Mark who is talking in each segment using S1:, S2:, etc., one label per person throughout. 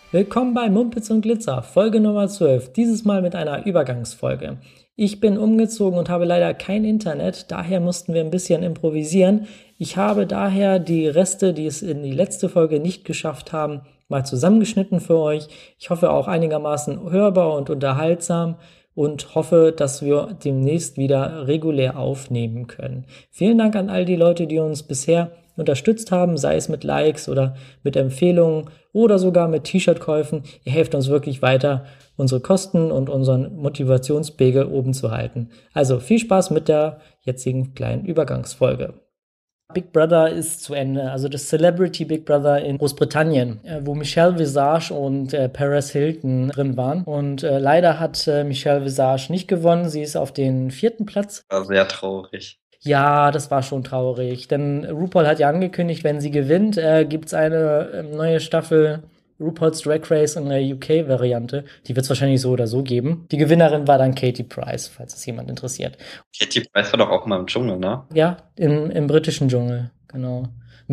S1: Willkommen bei Mumpitz und Glitzer, Folge Nummer 12, dieses Mal mit einer Übergangsfolge. Ich bin umgezogen und habe leider kein Internet, daher mussten wir ein bisschen improvisieren. Ich habe daher die Reste, die es in die letzte Folge nicht geschafft haben, mal zusammengeschnitten für euch. Ich hoffe auch einigermaßen hörbar und unterhaltsam und hoffe, dass wir demnächst wieder regulär aufnehmen können. Vielen Dank an all die Leute, die uns bisher unterstützt haben, sei es mit Likes oder mit Empfehlungen oder sogar mit T-Shirt-Käufen. Ihr helft uns wirklich weiter, unsere Kosten und unseren Motivationspegel oben zu halten. Also viel Spaß mit der jetzigen kleinen Übergangsfolge. Big Brother ist zu Ende, also das Celebrity Big Brother in Großbritannien, wo Michelle Visage und Paris Hilton drin waren. Und leider hat Michelle Visage nicht gewonnen. Sie ist auf den 4. Platz.
S2: War sehr traurig.
S1: Ja, das war schon traurig, denn RuPaul hat ja angekündigt, wenn sie gewinnt, gibt's eine neue Staffel RuPaul's Drag Race in der UK-Variante. Die wird's wahrscheinlich so oder so geben. Die Gewinnerin war dann Katie Price, falls es jemand interessiert.
S2: Katie Price war doch auch mal im Dschungel, ne?
S1: Ja, im britischen Dschungel, genau.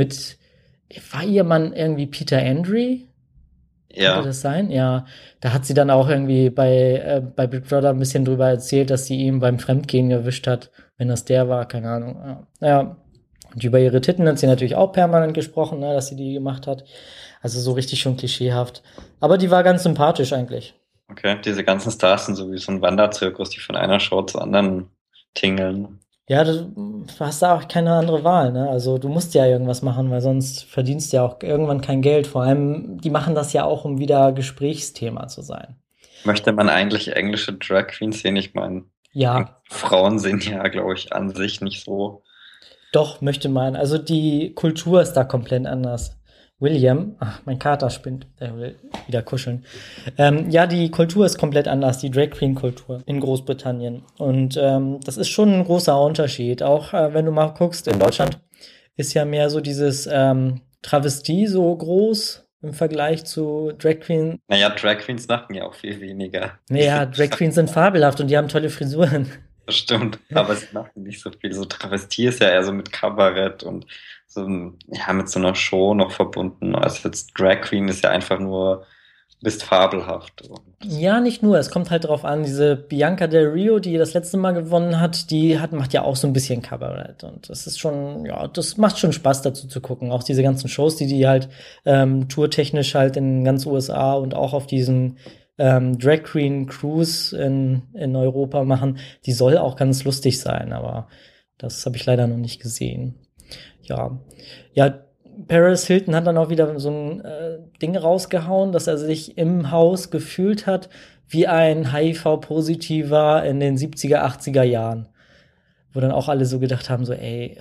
S1: War ihr Mann irgendwie Peter Andre? Könnte
S2: Ja.
S1: das sein? Ja, da hat sie dann auch irgendwie bei Big Brother ein bisschen drüber erzählt, dass sie ihn beim Fremdgehen erwischt hat, wenn das der war, keine Ahnung. Ja. Naja, und über ihre Titten hat sie natürlich auch permanent gesprochen, ne, dass sie die gemacht hat. Also so richtig schon klischeehaft. Aber die war ganz sympathisch eigentlich.
S2: Okay, diese ganzen Stars sind so wie so ein Wanderzirkus, die von einer Show zur anderen tingeln.
S1: Ja, du hast da auch keine andere Wahl, ne? Also du musst ja irgendwas machen, weil sonst verdienst du ja auch irgendwann kein Geld. Vor allem, die machen das ja auch, um wieder Gesprächsthema zu sein.
S2: Möchte man eigentlich englische Drag Queens sehen? Ich meine,
S1: Ja,
S2: Frauen sind ja, glaube ich, an sich nicht so.
S1: doch, möchte man. Also die Kultur ist da komplett anders. William, ach, mein Kater spinnt, der will wieder kuscheln. Ja, die Kultur ist komplett anders, die Drag Queen Kultur in Großbritannien. Und das ist schon ein großer Unterschied. Auch wenn du mal guckst, in Deutschland ist ja mehr so dieses Travestie so groß im Vergleich zu Drag Queen.
S2: Naja, Drag Queens machen ja auch viel weniger.
S1: Naja, Drag Queens sind fabelhaft und die haben tolle Frisuren.
S2: Das stimmt, aber sie machen nicht so viel. So Travestie ist ja eher so mit Kabarett und so, ja, mit so einer Show noch verbunden. Also jetzt Drag Queen ist ja einfach nur, du bist fabelhaft. Und
S1: Ja, nicht nur. Es kommt halt drauf an, diese Bianca Del Rio, die das letzte Mal gewonnen hat, macht ja auch so ein bisschen Kabarett. Und das ist schon, ja, das macht schon Spaß dazu zu gucken. Auch diese ganzen Shows, die halt tourtechnisch halt in ganz USA und auch auf diesen Drag Queen Cruise in Europa machen, die soll auch ganz lustig sein, aber das habe ich leider noch nicht gesehen. Ja, ja, Paris Hilton hat dann auch wieder so ein Ding rausgehauen, dass er sich im Haus gefühlt hat wie ein HIV-Positiver in den 70er, 80er Jahren. Wo dann auch alle so gedacht haben, so, ey,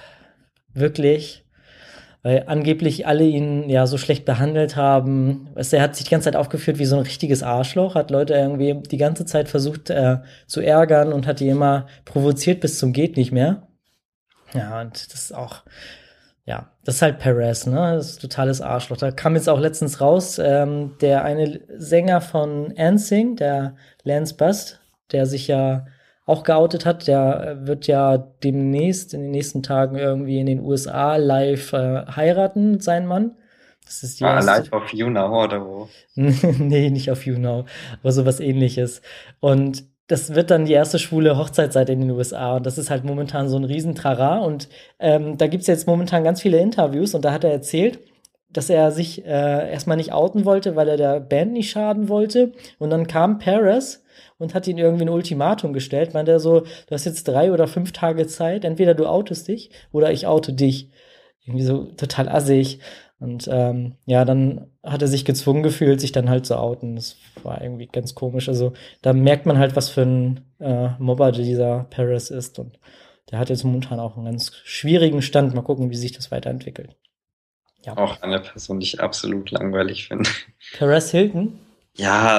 S1: wirklich? Weil angeblich alle ihn ja so schlecht behandelt haben. Weißt du, er hat sich die ganze Zeit aufgeführt wie so ein richtiges Arschloch, hat Leute irgendwie die ganze Zeit versucht zu ärgern und hat die immer provoziert bis zum geht nicht mehr. Ja, und das ist auch, ja, das ist halt Perez, ne? Das ist totales Arschloch. Da kam jetzt auch letztens raus, der eine Sänger von NSYNC, der Lance Bass, der sich ja auch geoutet hat, der wird ja demnächst in den nächsten Tagen irgendwie in den USA live heiraten mit seinem Mann. Das ist die erste.
S2: Live of You Now oder wo?
S1: Nee, nicht auf YouNow, aber sowas ähnliches. Und das wird dann die erste schwule Hochzeitszeit in den USA. Und das ist halt momentan so ein Riesentrara. Und da gibt's jetzt momentan ganz viele Interviews. Und da hat er erzählt, dass er sich erstmal nicht outen wollte, weil er der Band nicht schaden wollte. Und dann kam Paris und hat ihn irgendwie ein Ultimatum gestellt. Meinte er so, du hast jetzt 3 oder 5 Tage Zeit. Entweder du outest dich oder ich oute dich. Irgendwie so total assig. Und ja, dann hat er sich gezwungen gefühlt, sich dann halt zu outen. Das war irgendwie ganz komisch. Also da merkt man halt, was für ein Mobber dieser Paris ist. Und der hat jetzt momentan auch einen ganz schwierigen Stand. Mal gucken, wie sich das weiterentwickelt. Ja.
S2: Auch eine Person, die ich absolut langweilig finde.
S1: Paris Hilton.
S2: Ja,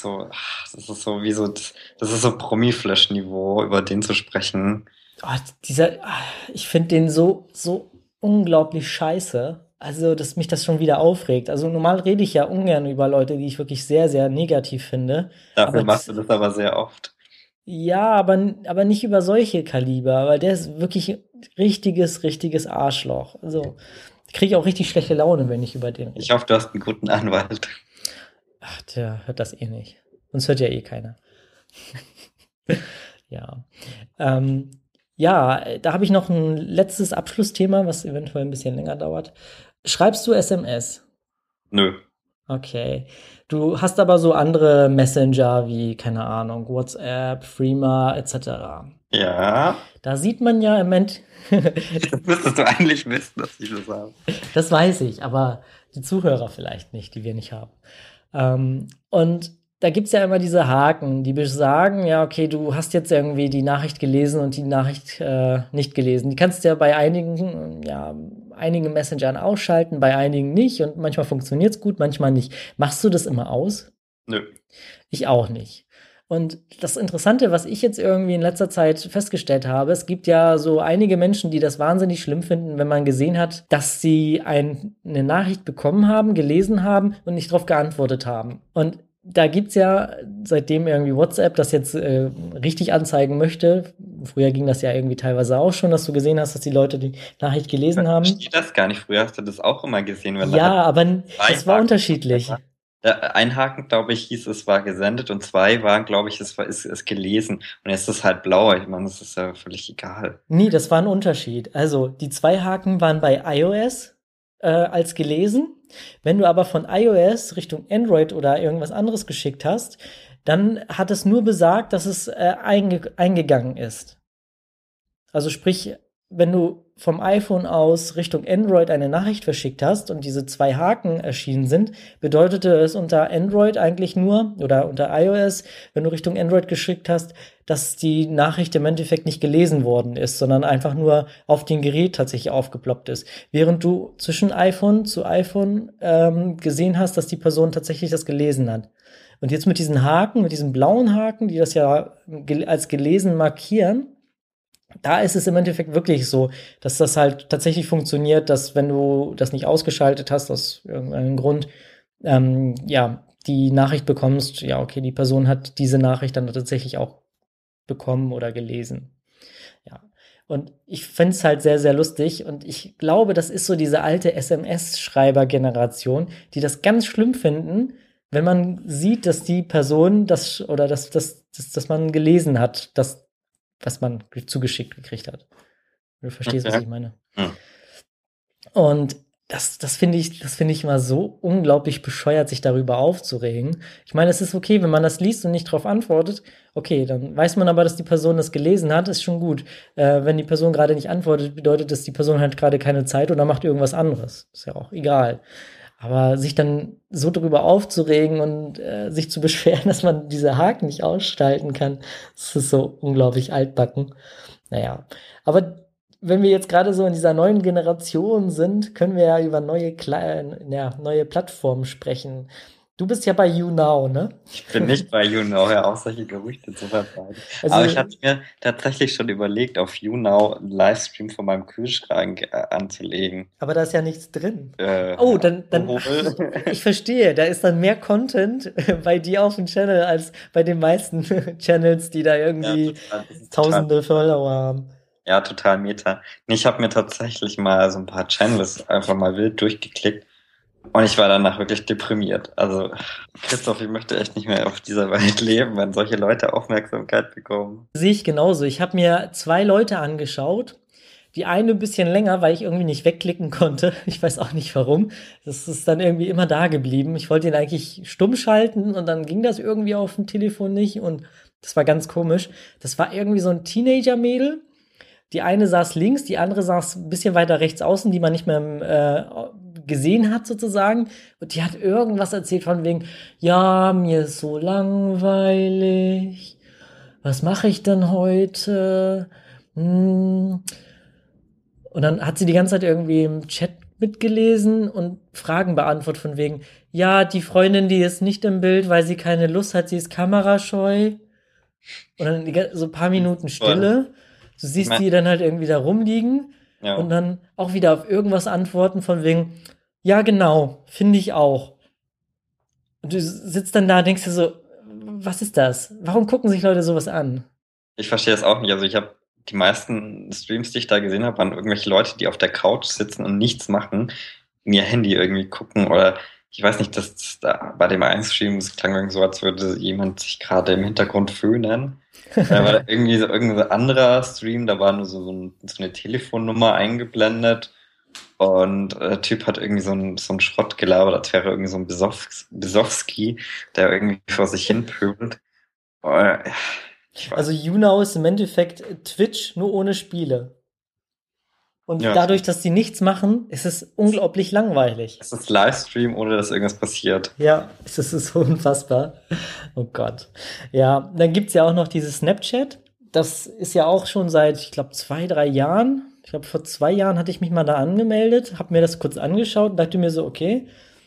S2: das ist so wie so, das ist so Promi-Flash-Niveau, über den zu sprechen.
S1: Oh, ich finde den so unglaublich scheiße. Also, dass mich das schon wieder aufregt. Also, normal rede ich ja ungern über Leute, die ich wirklich sehr, sehr negativ finde.
S2: Dafür
S1: Aber
S2: machst du das aber sehr oft.
S1: ja, aber nicht über solche Kaliber, weil der ist wirklich richtiges Arschloch. Also, Ich kriege auch richtig schlechte Laune, wenn ich über den rede.
S2: Ich hoffe, du hast einen guten Anwalt.
S1: Ach, der hört das eh nicht. Uns hört ja eh keiner. Ja. Ähm, ja, da habe ich noch ein letztes Abschlussthema, was eventuell ein bisschen länger dauert. Schreibst du SMS?
S2: Nö.
S1: Okay. Du hast aber so andere Messenger wie, keine Ahnung, WhatsApp, Threema etc.
S2: Ja,
S1: Da sieht man ja im Moment,
S2: das müsstest du eigentlich wissen, dass ich das habe.
S1: das weiß ich, aber die Zuhörer vielleicht nicht, die wir nicht haben. Und da gibt's ja immer diese Haken, die besagen, ja, okay, du hast jetzt irgendwie die Nachricht gelesen und die Nachricht nicht gelesen. Die kannst du ja bei einigen Messengern ausschalten, bei einigen nicht und manchmal funktioniert's gut, manchmal nicht. Machst du das immer aus?
S2: Nö.
S1: Ich auch nicht. Und das Interessante, was ich jetzt irgendwie in letzter Zeit festgestellt habe, es gibt ja so einige Menschen, die das wahnsinnig schlimm finden, wenn man gesehen hat, dass sie eine Nachricht bekommen haben, gelesen haben und nicht darauf geantwortet haben. Und da gibt's ja seitdem irgendwie WhatsApp das jetzt richtig anzeigen möchte. Früher ging das ja irgendwie teilweise auch schon, dass du gesehen hast, dass die Leute die Nachricht gelesen
S2: Ich
S1: haben.
S2: verstehe das gar nicht. Früher hast du das auch immer gesehen, wenn da
S1: Ja,
S2: halt
S1: aber
S2: zwei
S1: das war
S2: Haken
S1: unterschiedlich.
S2: war. Ein Haken, glaube ich, hieß, es war gesendet und zwei waren, glaube ich, ist gelesen. Und jetzt ist es halt blau. Ich meine, das ist ja völlig egal.
S1: Nee, das war ein Unterschied. Also, die zwei Haken waren bei iOS als gelesen. Wenn du aber von iOS Richtung Android oder irgendwas anderes geschickt hast, dann hat es nur besagt, dass es eingegangen ist. Also sprich, wenn du vom iPhone aus Richtung Android eine Nachricht verschickt hast und diese zwei Haken erschienen sind, bedeutete es unter Android eigentlich nur oder unter iOS, wenn du Richtung Android geschickt hast, dass die Nachricht im Endeffekt nicht gelesen worden ist, sondern einfach nur auf dem Gerät tatsächlich aufgeploppt ist. Während du zwischen iPhone zu iPhone gesehen hast, dass die Person tatsächlich das gelesen hat. Und jetzt mit diesen Haken, mit diesen blauen Haken, die das ja als gelesen markieren, da ist es im Endeffekt wirklich so, dass das halt tatsächlich funktioniert, dass wenn du das nicht ausgeschaltet hast, aus irgendeinem Grund, ja, die Nachricht bekommst, ja, okay, die Person hat diese Nachricht dann tatsächlich auch bekommen oder gelesen. Ja. Und ich finde es halt sehr, sehr lustig und ich glaube, das ist so diese alte SMS-Schreiber-Generation, die das ganz schlimm finden, wenn man sieht, dass die Person das oder dass man gelesen hat, was man zugeschickt gekriegt hat. Du verstehst, was
S2: Okay.
S1: ich meine.
S2: Hm.
S1: Und das finde ich immer so unglaublich bescheuert, sich darüber aufzuregen. Ich meine, es ist okay, wenn man das liest und nicht darauf antwortet. Okay, dann weiß man aber, dass die Person das gelesen hat, ist schon gut. Wenn die Person gerade nicht antwortet, bedeutet das, die Person hat gerade keine Zeit oder macht irgendwas anderes. Ist ja auch egal. Aber sich dann so darüber aufzuregen und sich zu beschweren, dass man diese Haken nicht ausschalten kann, das ist so unglaublich altbacken. Naja, aber wenn wir jetzt gerade so in dieser neuen Generation sind, können wir ja über neue Plattformen sprechen. Du bist ja bei YouNow, ne?
S2: Ich bin nicht bei YouNow, hör auf, solche Gerüchte zu verbreiten.
S1: Also,
S2: Aber ich hatte mir tatsächlich schon überlegt, auf YouNow einen Livestream von meinem Kühlschrank anzulegen.
S1: aber da ist ja nichts drin. Oh, dann,
S2: Alkohol.
S1: ich verstehe, da ist dann mehr Content bei dir auf dem Channel als bei den meisten Channels, die da
S2: Ja,
S1: irgendwie
S2: total, das ist
S1: tausende Follower haben.
S2: ja, total Meta. Nee, ich habe mir tatsächlich mal so ein paar Channels einfach mal wild durchgeklickt und ich war danach wirklich deprimiert. Also, Christoph, ich möchte echt nicht mehr auf dieser Welt leben, wenn solche Leute Aufmerksamkeit bekommen.
S1: Sehe ich genauso. Ich habe mir zwei Leute angeschaut. Die eine ein bisschen länger, weil ich irgendwie nicht wegklicken konnte. Ich weiß auch nicht warum. Das ist dann irgendwie immer da geblieben. Ich wollte ihn eigentlich stumm schalten und dann ging das irgendwie auf dem Telefon nicht und das war ganz komisch. Das war irgendwie so ein Teenager-Mädel. Die eine saß links, die andere saß ein bisschen weiter rechts außen, die man nicht mehr gesehen hat sozusagen. Und die hat irgendwas erzählt von wegen, ja, mir ist so langweilig. Was mache ich denn heute? Hm. Und dann hat sie die ganze Zeit irgendwie im Chat mitgelesen und Fragen beantwortet von wegen, ja, die Freundin, die ist nicht im Bild, weil sie keine Lust hat, sie ist kamerascheu. Und dann so ein paar Minuten Stille. Du
S2: Ich
S1: siehst
S2: mein,
S1: die dann halt irgendwie da rumliegen und
S2: ja.
S1: dann auch wieder auf irgendwas antworten von wegen, ja, genau, finde ich auch. Und du sitzt dann da und denkst dir so, was ist das? Warum gucken sich Leute sowas an?
S2: Ich verstehe das auch nicht. Also ich habe die meisten Streams, die ich da gesehen habe, waren irgendwelche Leute, die auf der Couch sitzen und nichts machen, in ihr Handy irgendwie gucken oder ich weiß nicht, dass da bei dem einen Stream, es klang irgendwie so, als würde jemand sich gerade im Hintergrund föhnen. Weil irgendwie so irgendein anderer Stream, da war nur so eine Telefonnummer eingeblendet und der Typ hat irgendwie so ein Schrott gelabert, als wäre irgendwie so ein Besowski, der irgendwie vor sich hin pöbelt. Ja, ich
S1: Also
S2: weiß.
S1: YouNow ist im Endeffekt Twitch nur ohne Spiele. Und
S2: Ja,
S1: dadurch, dass die nichts machen, ist es unglaublich langweilig.
S2: es ist Livestream, ohne dass irgendwas passiert.
S1: Ja, es ist so unfassbar. Oh Gott. Ja, dann gibt's ja auch noch dieses Snapchat. Das ist ja auch schon seit, ich glaube, 2, 3 Jahren. Ich glaube, vor 2 Jahren hatte ich mich mal da angemeldet, habe mir das kurz angeschaut und dachte mir so, okay,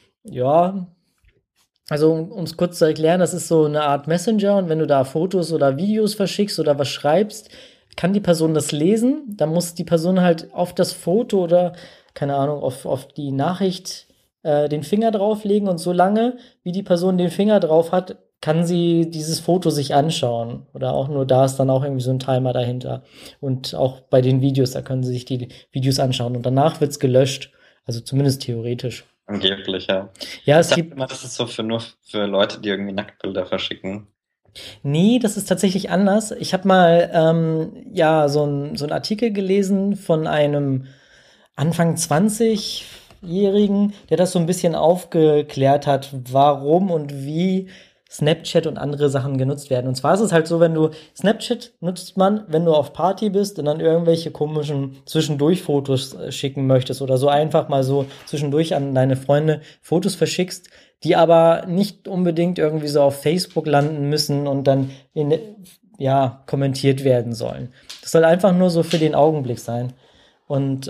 S1: ja, also um es kurz zu erklären, das ist so eine Art Messenger und wenn du da Fotos oder Videos verschickst oder was schreibst, kann die Person das lesen. Dann muss die Person halt auf das Foto oder, keine Ahnung, auf die Nachricht den Finger drauflegen und solange, wie die Person den Finger drauf hat, kann sie dieses Foto sich anschauen. Oder auch nur da ist dann auch irgendwie so ein Timer dahinter. Und auch bei den Videos, da können sie sich die Videos anschauen. Und danach wird's gelöscht. Also zumindest theoretisch.
S2: Angeblich, ja.
S1: Ja,
S2: Ich
S1: es
S2: dachte
S1: gibt.
S2: immer, das ist so nur für Leute, die irgendwie Nacktbilder verschicken.
S1: Nee, das ist tatsächlich anders. Ich habe mal ja so ein Artikel gelesen von einem Anfang 20-Jährigen, der das so ein bisschen aufgeklärt hat, warum und wie Snapchat und andere Sachen genutzt werden. Und zwar ist es halt so, wenn du Snapchat nutzt man, wenn du auf Party bist und dann irgendwelche komischen Zwischendurch-Fotos schicken möchtest oder so einfach mal so zwischendurch an deine Freunde Fotos verschickst, die aber nicht unbedingt irgendwie so auf Facebook landen müssen und dann ja, kommentiert werden sollen. Das soll einfach nur so für den Augenblick sein. Und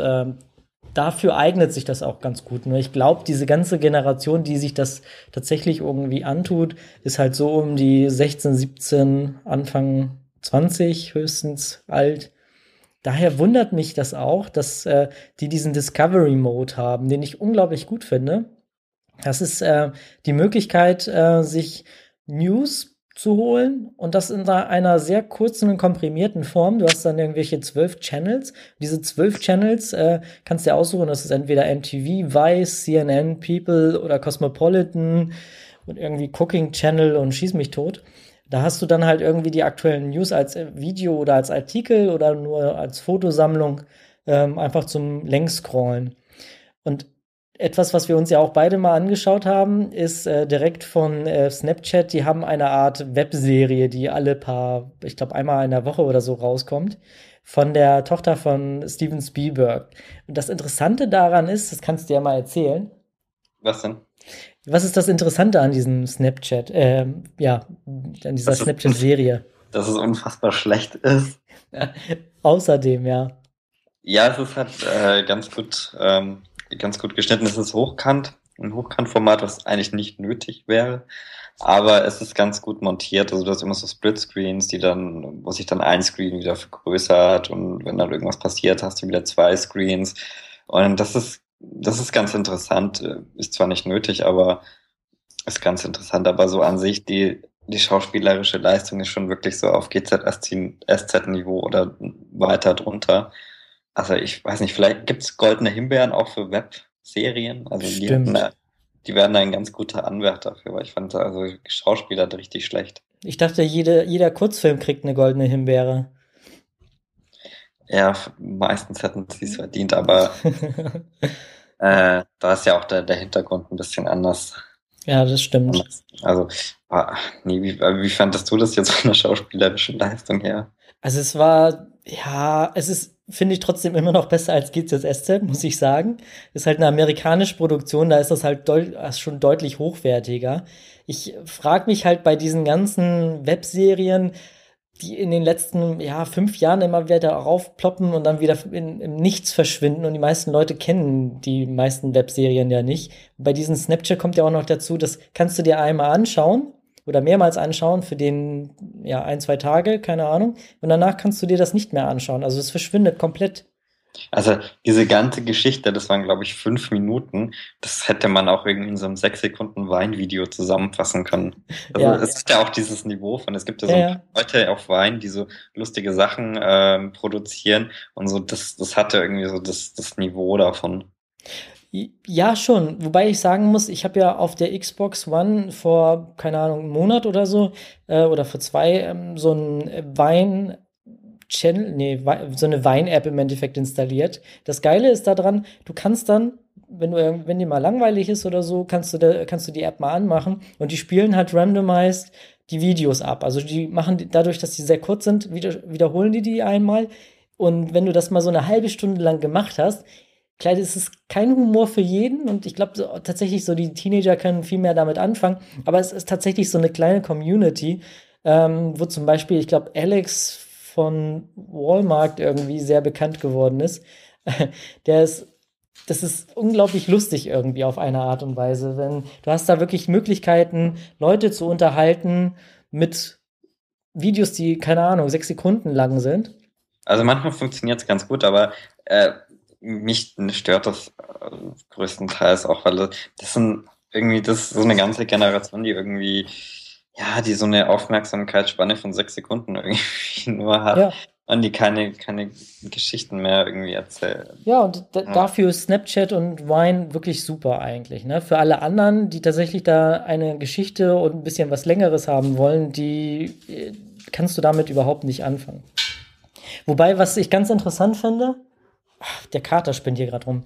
S1: dafür eignet sich das auch ganz gut. Nur ich glaube, diese ganze Generation, die sich das tatsächlich irgendwie antut, ist halt so um die 16, 17, Anfang 20 höchstens alt. Daher wundert mich das auch, dass die diesen Discovery Mode haben, den ich unglaublich gut finde. Das ist die Möglichkeit, sich News zu holen und das in einer sehr kurzen und komprimierten Form. Du hast dann irgendwelche 12 Channels. Diese 12 Channels kannst du dir aussuchen. Das ist entweder MTV, Vice, CNN, People oder Cosmopolitan und irgendwie Cooking Channel und Schieß mich tot. Da hast du dann halt irgendwie die aktuellen News als Video oder als Artikel oder nur als Fotosammlung einfach zum Längs-Scrollen. Und etwas, was wir uns ja auch beide mal angeschaut haben, ist direkt von Snapchat. Die haben eine Art Webserie, die ich glaube, einmal in der Woche oder so rauskommt, von der Tochter von Steven Spielberg. Und das Interessante daran ist, das kannst du dir ja mal erzählen.
S2: Was denn?
S1: Was ist das Interessante an diesem Snapchat? Ja, an dieser
S2: Dass es,
S1: Snapchat-Serie.
S2: dass es unfassbar schlecht ist.
S1: Außerdem, ja.
S2: Ja, es ist halt ganz gut geschnitten. Es ist hochkant, ein Hochkantformat, was eigentlich nicht nötig wäre. Aber es ist ganz gut montiert. Also du hast immer so Splitscreens, wo sich dann ein Screen wieder vergrößert und wenn dann irgendwas passiert, hast du wieder zwei Screens. Und das ist ganz interessant. Ist zwar nicht nötig, aber ist ganz interessant. Aber so an sich, die schauspielerische Leistung ist schon wirklich so auf GZSZ-Niveau oder weiter drunter. Also ich weiß nicht, vielleicht gibt's Goldene Himbeeren auch für Webserien. Also
S1: Stimmt.
S2: die werden da ein ganz guter Anwärter dafür, weil ich fand also Schauspieler richtig schlecht.
S1: Ich dachte, jeder Kurzfilm kriegt eine goldene Himbeere.
S2: Ja, meistens hätten sie es verdient, aber da ist ja auch der Hintergrund ein bisschen anders.
S1: Ja, das stimmt.
S2: Also, nee, wie fandest du das jetzt von der schauspielerischen Leistung her?
S1: Also es war, ja, es ist, finde ich, trotzdem immer noch besser als GZSZ, muss ich sagen. Ist halt eine amerikanische Produktion, da ist das halt schon deutlich hochwertiger. Ich frage mich halt bei diesen ganzen Webserien, die in den letzten, ja, 5 Jahren immer wieder raufploppen und dann wieder im Nichts verschwinden und die meisten Leute kennen die meisten Webserien ja nicht. Und bei diesen Snapchat kommt ja auch noch dazu, das kannst du dir einmal anschauen oder mehrmals anschauen für den, ja, 1, 2 Tage, keine Ahnung. Und danach kannst du dir das nicht mehr anschauen. Also es verschwindet komplett.
S2: Also diese ganze Geschichte, das waren, glaube ich, 5 Minuten. Das hätte man auch irgendwie in so einem 6 Sekunden Wein-Video zusammenfassen können. Also
S1: Ja,
S2: es ist ja auch dieses Niveau von, es gibt ja
S1: ja,
S2: so ein paar
S1: ja.
S2: Leute auf Wein, die so lustige Sachen produzieren und so, das hatte irgendwie so das Niveau davon.
S1: Ja, schon. Wobei ich sagen muss, ich habe ja auf der Xbox One vor, keine Ahnung, einem Monat oder so, oder vor zwei, so ein Wein-Channel, nee, so eine Wein-App im Endeffekt installiert. Das Geile ist daran, du kannst dann, wenn dir mal langweilig ist oder so, kannst du die App mal anmachen und die spielen halt randomized die Videos ab. Also die machen dadurch, dass die sehr kurz sind, wiederholen die einmal. Und wenn du das mal so eine halbe Stunde lang gemacht hast, klar, es ist kein Humor für jeden und ich glaube tatsächlich so die Teenager können viel mehr damit anfangen, aber es ist tatsächlich so eine kleine Community, wo zum Beispiel, ich glaube, Alex von Walmart irgendwie sehr bekannt geworden ist. Der ist, Das ist unglaublich lustig irgendwie auf eine Art und Weise, wenn du hast da wirklich Möglichkeiten, Leute zu unterhalten mit Videos, die, keine Ahnung, 6 Sekunden lang sind.
S2: Also manchmal funktioniert es ganz gut, aber mich stört das größtenteils auch, weil das sind irgendwie, das ist so eine ganze Generation, die irgendwie, ja, die so eine Aufmerksamkeitsspanne von 6 Sekunden irgendwie nur hat
S1: Ja,
S2: und die keine Geschichten mehr irgendwie erzählen.
S1: ja, und
S2: Ja.
S1: dafür ist Snapchat und Vine wirklich super eigentlich, ne? Für alle anderen, die tatsächlich da eine Geschichte und ein bisschen was Längeres haben wollen, die kannst du damit überhaupt nicht anfangen. Wobei, was ich ganz interessant finde, der Kater spinnt hier gerade rum,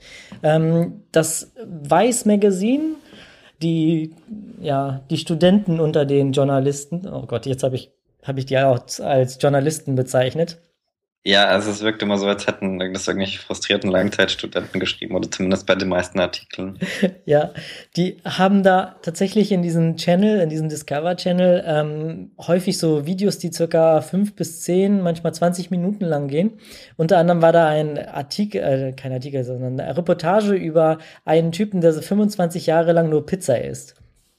S1: das Vice Magazine, die, ja, die Studenten unter den Journalisten, oh Gott, jetzt habe ich die auch als Journalisten bezeichnet.
S2: Ja, also es wirkt immer so, als hätten das irgendwelche frustrierten Langzeitstudenten geschrieben oder zumindest bei den meisten Artikeln.
S1: Ja, die haben da tatsächlich in diesem Channel, in diesem Discover-Channel, häufig so Videos, die circa 5 bis 10, manchmal 20 Minuten lang gehen. Unter anderem war da ein Artikel, kein Artikel, sondern eine Reportage über einen Typen, der so 25 Jahre lang nur Pizza isst.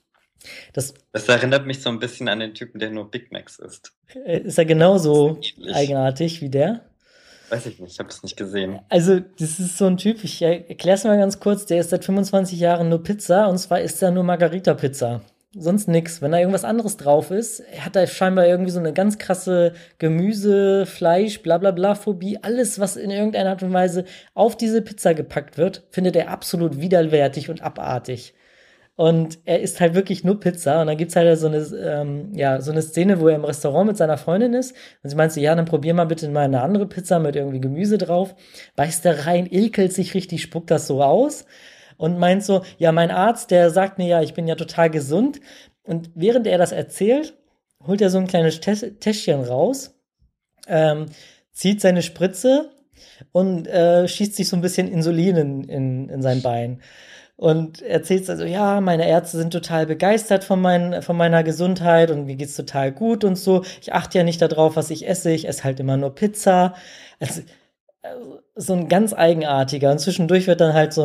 S1: Das
S2: Das erinnert mich so ein bisschen an den Typen, der nur Big Macs isst.
S1: ist ja genauso
S2: Ähnlich.
S1: eigenartig wie der.
S2: Weiß ich nicht, ich habe das nicht gesehen.
S1: Also, das ist so ein Typ, ich erkläre es mal ganz kurz, der isst seit 25 Jahren nur Pizza und zwar isst er nur Margarita-Pizza. Sonst nix. Wenn da irgendwas anderes drauf ist, hat er scheinbar irgendwie so eine ganz krasse Gemüse, Fleisch, bla bla bla Phobie. Alles, was in irgendeiner Art und Weise auf diese Pizza gepackt wird, findet er absolut widerwärtig und abartig. Und er isst halt wirklich nur Pizza. Und dann gibt's halt so eine, ja, so eine Szene, wo er im Restaurant mit seiner Freundin ist. Und sie meint so, ja, dann probier mal bitte mal eine andere Pizza mit irgendwie Gemüse drauf. Beißt da rein, ekelt sich richtig, spuckt das so aus. Und meint so, ja, mein Arzt, der sagt mir ja, ich bin ja total gesund. Und während er das erzählt, holt er so ein kleines Täschchen raus, ähm, zieht seine Spritze und schießt sich so ein bisschen Insulin in sein Bein. Und erzählt also, ja, meine Ärzte sind total begeistert von meiner Gesundheit und mir geht's total gut und so. Ich achte ja nicht darauf, was ich esse halt immer nur Pizza. Also, so ein ganz eigenartiger. Und zwischendurch wird dann halt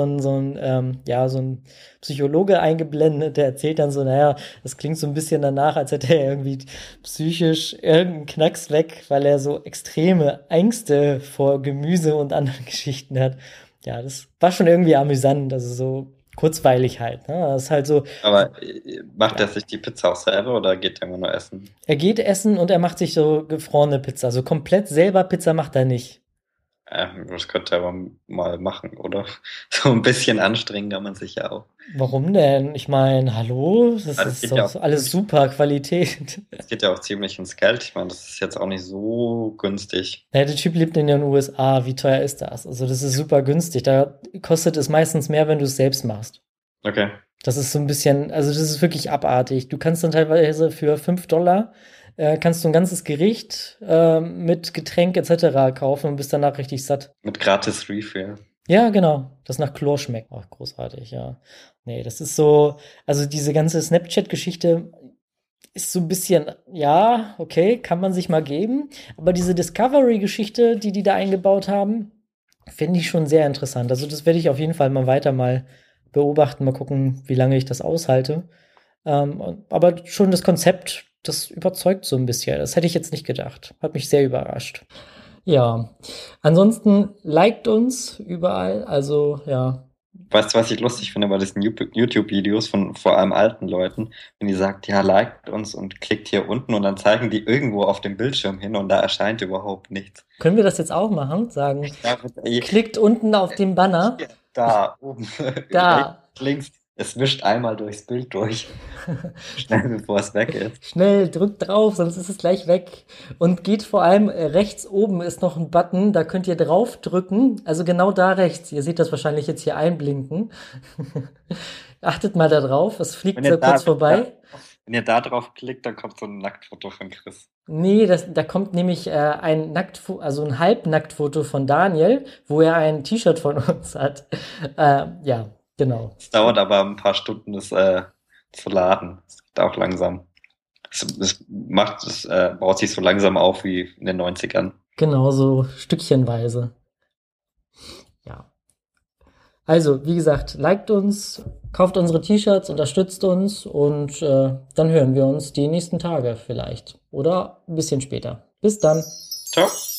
S1: ja, so ein Psychologe eingeblendet, der erzählt dann so, naja, das klingt so ein bisschen danach, als hätte er irgendwie psychisch irgendeinen Knacks weg, weil er so extreme Ängste vor Gemüse und anderen Geschichten hat. Ja, das war schon irgendwie amüsant, also so kurzweilig halt. Ne? Das ist halt so,
S2: Aber macht er
S1: ja.
S2: sich die Pizza auch selber oder geht er immer nur essen?
S1: Er geht essen und er macht sich so gefrorene Pizza. So komplett selber Pizza macht er nicht.
S2: Das könnte er aber mal machen, oder? So ein bisschen anstrengen kann man sich ja auch.
S1: Warum denn? Ich meine, hallo, das
S2: Aber das
S1: ist
S2: geht ja
S1: doch
S2: auch
S1: so alles
S2: ziemlich,
S1: super Qualität.
S2: das geht ja auch ziemlich ins Geld. Ich meine, das ist jetzt auch nicht so günstig.
S1: Ja, der Typ lebt in den USA. Wie teuer ist das? Also, das ist super günstig. Da kostet es meistens mehr, wenn du es selbst machst.
S2: Okay.
S1: Das ist so ein bisschen, also das ist wirklich abartig. Du kannst dann teilweise für $5 kannst du ein ganzes Gericht mit Getränk etc. kaufen und bist danach richtig satt.
S2: Mit gratis Refill.
S1: Ja, genau. Das nach Chlor schmeckt. Ach, großartig, ja. Nee, das ist so, also diese ganze Snapchat-Geschichte ist so ein bisschen, ja, okay, kann man sich mal geben. Aber diese Discovery-Geschichte, die da eingebaut haben, finde ich schon sehr interessant. Also das werde ich auf jeden Fall mal beobachten, mal gucken, wie lange ich das aushalte. Aber schon das Konzept, das überzeugt so ein bisschen. Das hätte ich jetzt nicht gedacht. Hat mich sehr überrascht. Ja, ansonsten liked uns überall, also ja.
S2: Weißt du, was ich lustig finde bei diesen YouTube-Videos von vor allem alten Leuten, wenn die sagt, ja, liked uns und klickt hier unten und dann zeigen die irgendwo auf dem Bildschirm hin und da erscheint überhaupt nichts.
S1: Können wir das jetzt auch machen? Sagen,
S2: Ja,
S1: klickt unten auf den Banner.
S2: da oben, rechts,
S1: Da.
S2: links, es wischt einmal durchs Bild durch, schnell bevor es weg ist.
S1: Schnell, drückt drauf, sonst ist es gleich weg. Und geht vor allem rechts oben ist noch ein Button, da könnt ihr drauf drücken. Also genau da rechts. Ihr seht das wahrscheinlich jetzt hier einblinken. Achtet mal da drauf, es fliegt
S2: Wenn
S1: so
S2: ihr
S1: kurz vorbei.
S2: wenn ihr da drauf klickt, dann kommt so ein Nacktfoto von Chris.
S1: Nee, da kommt nämlich also ein Halbnacktfoto von Daniel, wo er ein T-Shirt von uns hat. Ja, genau.
S2: Es dauert aber ein paar Stunden, das zu laden. Es geht auch langsam. Es baut sich so langsam auf wie in den 90ern.
S1: Genau, so stückchenweise. Ja. Also, wie gesagt, liked uns, kauft unsere T-Shirts, unterstützt uns und dann hören wir uns die nächsten Tage vielleicht. Oder ein bisschen später. Bis dann.
S2: Ciao.